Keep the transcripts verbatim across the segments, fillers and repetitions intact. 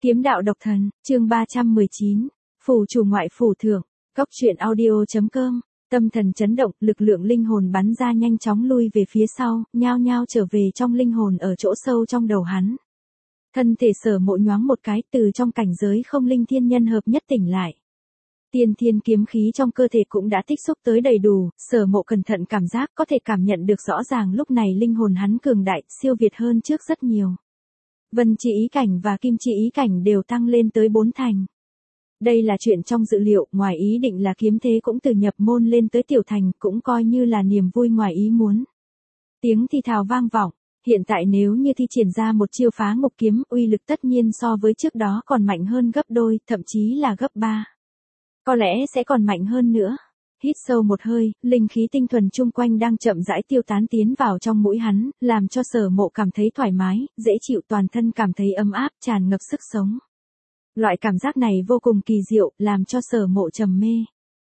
Kiếm đạo độc thần, chương ba trăm mười chín, phù chủ ngoại phủ thưởng, cốc truyện audio.com, tâm thần chấn động, lực lượng linh hồn bắn ra nhanh chóng lui về phía sau, nhao nhao trở về trong linh hồn ở chỗ sâu trong đầu hắn. Thân thể Sở Mộ nhoáng một cái, từ trong cảnh giới không linh thiên nhân hợp nhất tỉnh lại. Tiên thiên kiếm khí trong cơ thể cũng đã tích xúc tới đầy đủ, Sở Mộ cẩn thận cảm giác có thể cảm nhận được rõ ràng lúc này linh hồn hắn cường đại, siêu việt hơn trước rất nhiều. Vân chi ý cảnh và kim chi ý cảnh đều tăng lên tới bốn thành. Đây là chuyện trong dự liệu, ngoài ý định là kiếm thế cũng từ nhập môn lên tới tiểu thành, cũng coi như là niềm vui ngoài ý muốn. Tiếng thì thào vang vọng, hiện tại nếu như thi triển ra một chiêu phá ngục kiếm, uy lực tất nhiên so với trước đó còn mạnh hơn gấp đôi, thậm chí là gấp ba. Có lẽ sẽ còn mạnh hơn nữa. Hít sâu một hơi, linh khí tinh thuần chung quanh đang chậm rãi tiêu tán tiến vào trong mũi hắn, làm cho Sở Mộ cảm thấy thoải mái, dễ chịu, toàn thân cảm thấy ấm áp, tràn ngập sức sống. Loại cảm giác này vô cùng kỳ diệu, làm cho Sở Mộ trầm mê.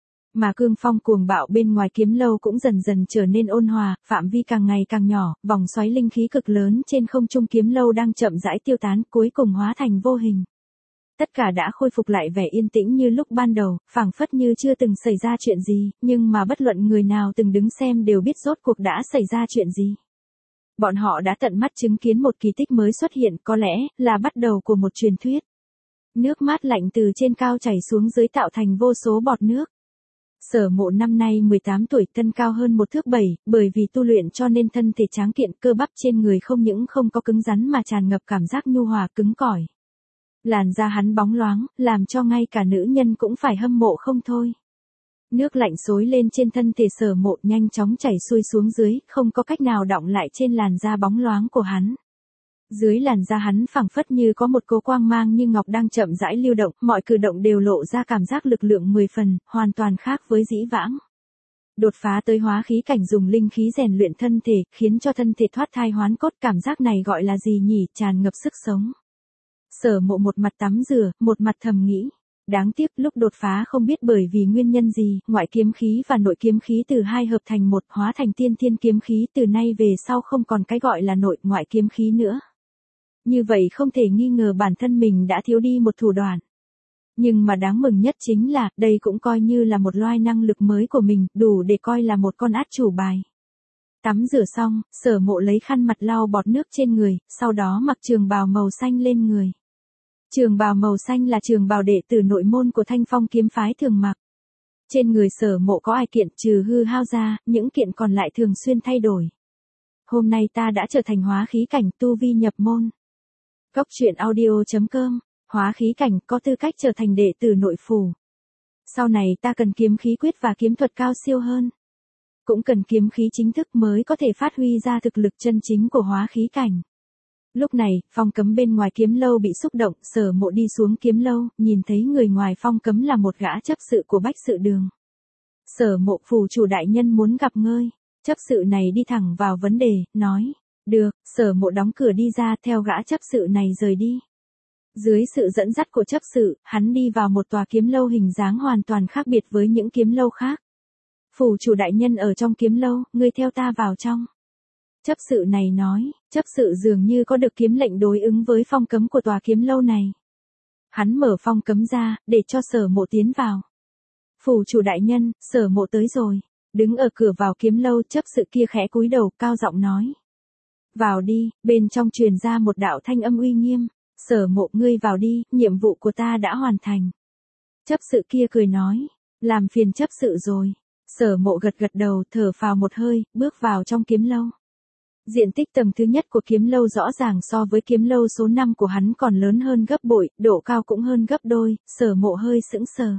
Mà cương phong cuồng bạo bên ngoài kiếm lâu cũng dần dần trở nên ôn hòa, phạm vi càng ngày càng nhỏ, vòng xoáy linh khí cực lớn trên không trung kiếm lâu đang chậm rãi tiêu tán, cuối cùng hóa thành vô hình. Tất cả đã khôi phục lại vẻ yên tĩnh như lúc ban đầu, phảng phất như chưa từng xảy ra chuyện gì, nhưng mà bất luận người nào từng đứng xem đều biết rốt cuộc đã xảy ra chuyện gì. Bọn họ đã tận mắt chứng kiến một kỳ tích mới xuất hiện, có lẽ là bắt đầu của một truyền thuyết. Nước mát lạnh từ trên cao chảy xuống dưới tạo thành vô số bọt nước. Sở Mộ năm nay mười tám tuổi, thân cao hơn một thước bảy, bởi vì tu luyện cho nên thân thể tráng kiện, cơ bắp trên người không những không có cứng rắn mà tràn ngập cảm giác nhu hòa cứng cỏi. Làn da hắn bóng loáng, làm cho ngay cả nữ nhân cũng phải hâm mộ không thôi. Nước lạnh xối lên trên thân thể Sở Mộ nhanh chóng chảy xuôi xuống dưới, không có cách nào đọng lại trên làn da bóng loáng của hắn. Dưới làn da hắn phảng phất như có một cỗ quang mang như ngọc đang chậm rãi lưu động, mọi cử động đều lộ ra cảm giác lực lượng mười phần, hoàn toàn khác với dĩ vãng. Đột phá tới hóa khí cảnh dùng linh khí rèn luyện thân thể, khiến cho thân thể thoát thai hoán cốt, cảm giác này gọi là gì nhỉ, tràn ngập sức sống. Sở Mộ một mặt tắm rửa, một mặt thầm nghĩ. Đáng tiếc lúc đột phá không biết bởi vì nguyên nhân gì, ngoại kiếm khí và nội kiếm khí từ hai hợp thành một, hóa thành tiên thiên kiếm khí, từ nay về sau không còn cái gọi là nội ngoại kiếm khí nữa. Như vậy không thể nghi ngờ bản thân mình đã thiếu đi một thủ đoạn. Nhưng mà đáng mừng nhất chính là, đây cũng coi như là một loại năng lực mới của mình, đủ để coi là một con át chủ bài. Tắm rửa xong, Sở Mộ lấy khăn mặt lau bọt nước trên người, sau đó mặc trường bào màu xanh lên người. Trường bào màu xanh là trường bào đệ tử nội môn của Thanh Phong kiếm phái thường mặc. Trên người Sở Mộ có ai kiện trừ hư hao ra, những kiện còn lại thường xuyên thay đổi. Hôm nay ta đã trở thành hóa khí cảnh, tu vi nhập môn. Cốc truyện audio.com, hóa khí cảnh có tư cách trở thành đệ tử nội phủ. Sau này ta cần kiếm khí quyết và kiếm thuật cao siêu hơn. Cũng cần kiếm khí chính thức mới có thể phát huy ra thực lực chân chính của hóa khí cảnh. Lúc này, phong cấm bên ngoài kiếm lâu bị xúc động, Sở Mộ đi xuống kiếm lâu, nhìn thấy người ngoài phong cấm là một gã chấp sự của Bách Sự Đường. Sở Mộ, phủ chủ đại nhân muốn gặp ngươi. Chấp sự này đi thẳng vào vấn đề, nói. Được, Sở Mộ đóng cửa đi ra, theo gã chấp sự này rời đi. Dưới sự dẫn dắt của chấp sự, hắn đi vào một tòa kiếm lâu hình dáng hoàn toàn khác biệt với những kiếm lâu khác. Phủ chủ đại nhân ở trong kiếm lâu, ngươi theo ta vào trong. Chấp sự này nói, chấp sự dường như có được kiếm lệnh đối ứng với phong cấm của tòa kiếm lâu này. Hắn mở phong cấm ra, để cho Sở Mộ tiến vào. Phủ chủ đại nhân, Sở Mộ tới rồi. Đứng ở cửa vào kiếm lâu, chấp sự kia khẽ cúi đầu, cao giọng nói. Vào đi, bên trong truyền ra một đạo thanh âm uy nghiêm. Sở Mộ, ngươi vào đi, nhiệm vụ của ta đã hoàn thành. Chấp sự kia cười nói, làm phiền chấp sự rồi. Sở Mộ gật gật đầu, thở phào một hơi, bước vào trong kiếm lâu. Diện tích tầng thứ nhất của kiếm lâu rõ ràng so với kiếm lâu số năm của hắn còn lớn hơn gấp bội, độ cao cũng hơn gấp đôi, Sở Mộ hơi sững sờ.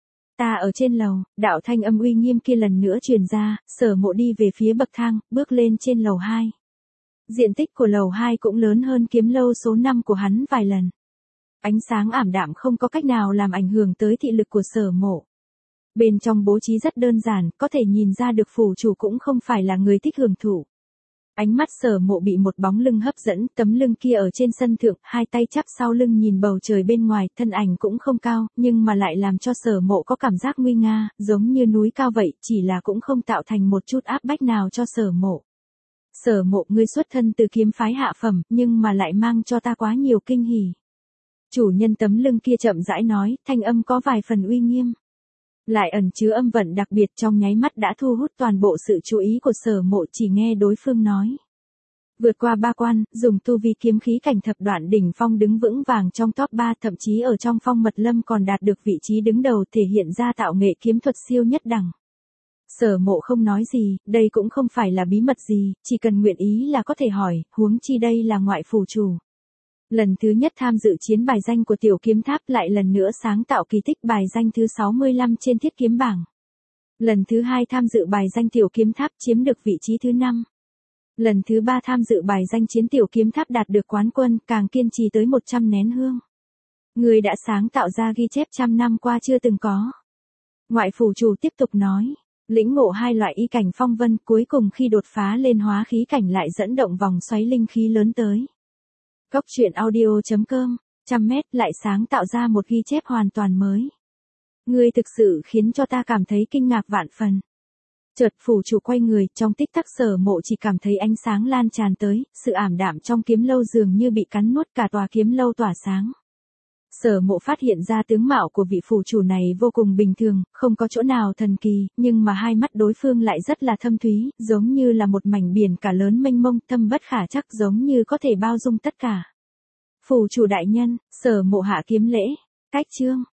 Ta ở trên lầu, đạo thanh âm uy nghiêm kia lần nữa truyền ra, Sở Mộ đi về phía bậc thang, bước lên trên lầu hai. Diện tích của lầu hai cũng lớn hơn kiếm lâu số năm của hắn vài lần. Ánh sáng ảm đạm không có cách nào làm ảnh hưởng tới thị lực của Sở Mộ. Bên trong bố trí rất đơn giản, có thể nhìn ra được phủ chủ cũng không phải là người thích hưởng thụ. Ánh mắt Sở Mộ bị một bóng lưng hấp dẫn, tấm lưng kia ở trên sân thượng, hai tay chắp sau lưng nhìn bầu trời bên ngoài, thân ảnh cũng không cao, nhưng mà lại làm cho Sở Mộ có cảm giác nguy nga, giống như núi cao vậy, chỉ là cũng không tạo thành một chút áp bách nào cho Sở Mộ. Sở Mộ, ngươi xuất thân từ kiếm phái hạ phẩm, nhưng mà lại mang cho ta quá nhiều kinh hỉ. Chủ nhân tấm lưng kia chậm rãi nói, thanh âm có vài phần uy nghiêm. Lại ẩn chứa âm vận đặc biệt, trong nháy mắt đã thu hút toàn bộ sự chú ý của Sở Mộ. Chỉ nghe đối phương nói. Vượt qua ba quan, dùng tu vi kiếm khí cảnh thập đoạn đỉnh phong đứng vững vàng trong top ba, thậm chí ở trong phong mật lâm còn đạt được vị trí đứng đầu, thể hiện ra tạo nghệ kiếm thuật siêu nhất đẳng. Sở Mộ không nói gì, đây cũng không phải là bí mật gì, chỉ cần nguyện ý là có thể hỏi, huống chi đây là ngoại phủ chủ. Lần thứ nhất tham dự chiến bài danh của tiểu kiếm tháp, lại lần nữa sáng tạo kỳ tích bài danh thứ sáu mươi lăm trên thiết kiếm bảng. Lần thứ hai tham dự bài danh tiểu kiếm tháp, chiếm được vị trí thứ năm. Lần thứ ba tham dự bài danh chiến tiểu kiếm tháp, đạt được quán quân, càng kiên trì tới một trăm nén hương. Người đã sáng tạo ra ghi chép trăm năm qua chưa từng có. Ngoại phủ chủ tiếp tục nói. Lĩnh ngộ hai loại y cảnh phong vân, cuối cùng khi đột phá lên hóa khí cảnh lại dẫn động vòng xoáy linh khí lớn tới. Cốc truyện audio chấm com, trăm mét lại sáng tạo ra một ghi chép hoàn toàn mới. Ngươi thực sự khiến cho ta cảm thấy kinh ngạc vạn phần. Chợt phủ chủ quay người, trong tích tắc Sở Mộ chỉ cảm thấy ánh sáng lan tràn tới, sự ảm đạm trong kiếm lâu dường như bị cắn nuốt, cả tòa kiếm lâu tỏa sáng. Sở Mộ phát hiện ra tướng mạo của vị phủ chủ này vô cùng bình thường, không có chỗ nào thần kỳ, nhưng mà hai mắt đối phương lại rất là thâm thúy, giống như là một mảnh biển cả lớn mênh mông, thâm bất khả trắc, giống như có thể bao dung tất cả. Phủ chủ đại nhân, Sở Mộ hạ kiếm lễ, cách chương.